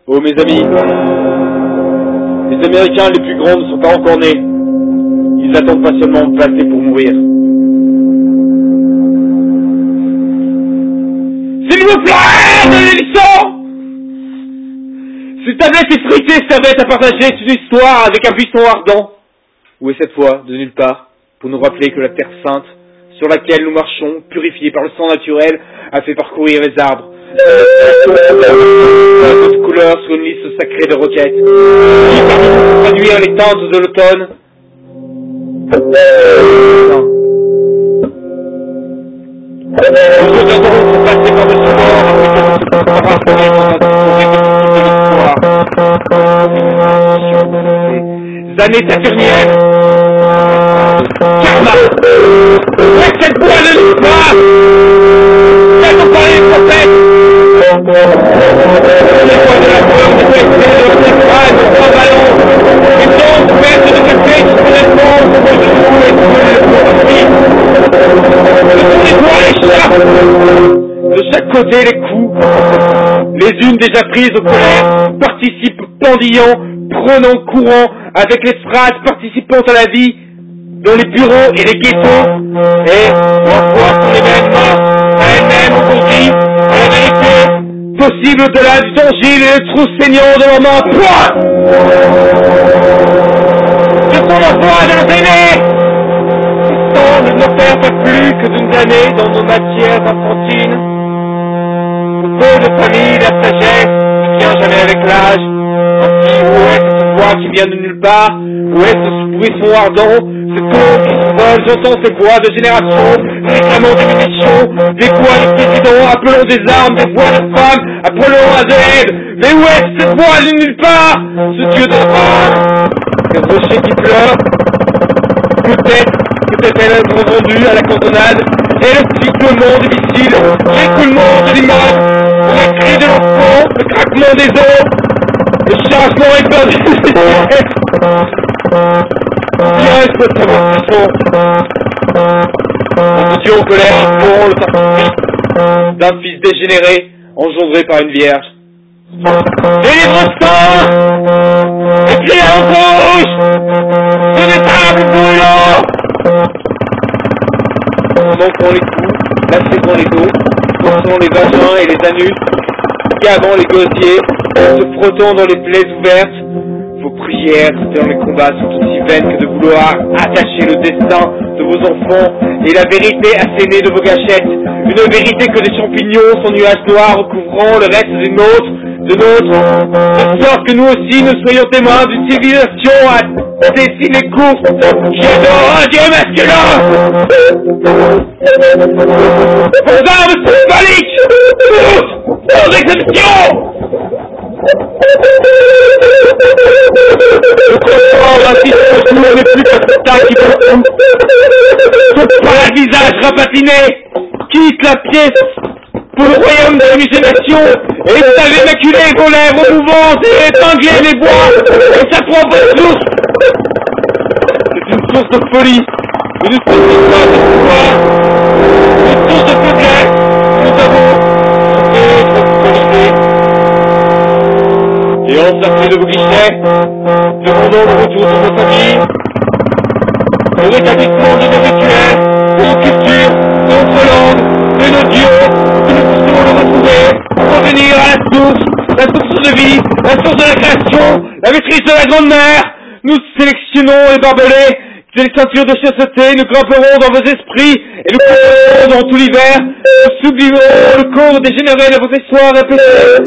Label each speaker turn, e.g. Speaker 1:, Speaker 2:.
Speaker 1: Oh mes amis, les Américains les plus grands ne sont pas encore nés. Ils attendent patiemment de passer pour mourir. S'il vous plaît, donnez du sang. Cette tablette effritée servait à partager une histoire avec un buisson ardent. Où est cette voix de nulle part pour nous rappeler que la terre sainte sur laquelle nous marchons, purifiée par le sang naturel, a fait parcourir les arbres. Toute couleur sur une liste sacrée de roquettes. Qui parmi nous peut traduire les teintes de l'automne? Nous regarderons se passer par-dessus bord les années saturniennes. Karma! Où est cette voix de l'histoire? Quels ont parlé les prophètes? Les voix de la peur, des blessés, des phrases, des trois ballons, et donc ouvertes de café qui correspondent aux genoux et sur les prophéties. Ce sont les voix, les chats! De chaque côté, les coups, les unes déjà prises au colère, participent pendillant, prenant courant avec les phrases participant à la vie, dans les bureaux et les ghettos, et parfois sont les mêmes morts à elles-mêmes aujourd'hui, à la vérité, possible au-delà du danger et le trou saignant de leurs mains. Point! Ce sont nos voix de nos aînés! Pourtant, nous n'opèrent pas plus que d'une année dans nos matières enfantines. Pour peu de familles, la sagesse ne vient jamais avec l'âge. Ainsi, où est cette voix qui vient de nulle part? Où est ce buisson ardent? Cette ombre qui s'envole, j'entends ces voix de génération, réclamant des munitions, des voix de présidents, appelant des armes, des voix de femmes, appelant à de l'aide. Mais où est cette voix de nulle part? Ce Dieu de rage, ces rochers qui pleurent, peut-être elles rendues à la cantonade, et le sifflement des missiles, l'écoulement de l'immeuble, les cris de l'enfant, le craquement des os, le chargement éperdu des têtes. Bien est-ce que ça va, mon Dieu en colère, pour le parti d'un fils dégénéré, engendré par une vierge. Délivre-toi! Écris à l'embauche! Ce n'est pas la plus brûlant! Manquant les coups, lacérant les dos, forçant les vagins et les anus, gavant les gosiers, se frottant dans les plaies ouvertes. Vos prières dans les combats sont aussi vaines que de vouloir attacher le destin de vos enfants et la vérité assénée de vos gâchettes. Une vérité que des champignons sont nuages noirs recouvrant le reste des nôtres, de sorte que nous aussi nous soyons témoins d'une civilisation à dessiner courte qui adore un dieu masculin. Vos armes symboliques, toutes, sans exception. Le confort raciste autour n'est plus qu'un tas qui vous fout. Sauf par un visage rapatiné, quitte la pièce pour le royaume de la misénation, et savez maculer vos lèvres mouvantes et étingler les bois et sa propre source. C'est une source de folie, une source de force de pouvoir, une source de faiblesse, nous avons et encerclés de vos guichets, demandons le retour de nos familles, le rétablissement de nos rituels, de nos cultures, de notre langue, de nos dieux, que nous puissions le retrouver, revenir à la source de vie, la source de la création, la maîtrise de la grande mer. Nous sélectionnons les barbelés, les ceintures de chasteté, nous grimperons dans vos esprits et nous courrons dans tout l'hiver, nous sublimerons le corps dégénéré de vos histoires répétées.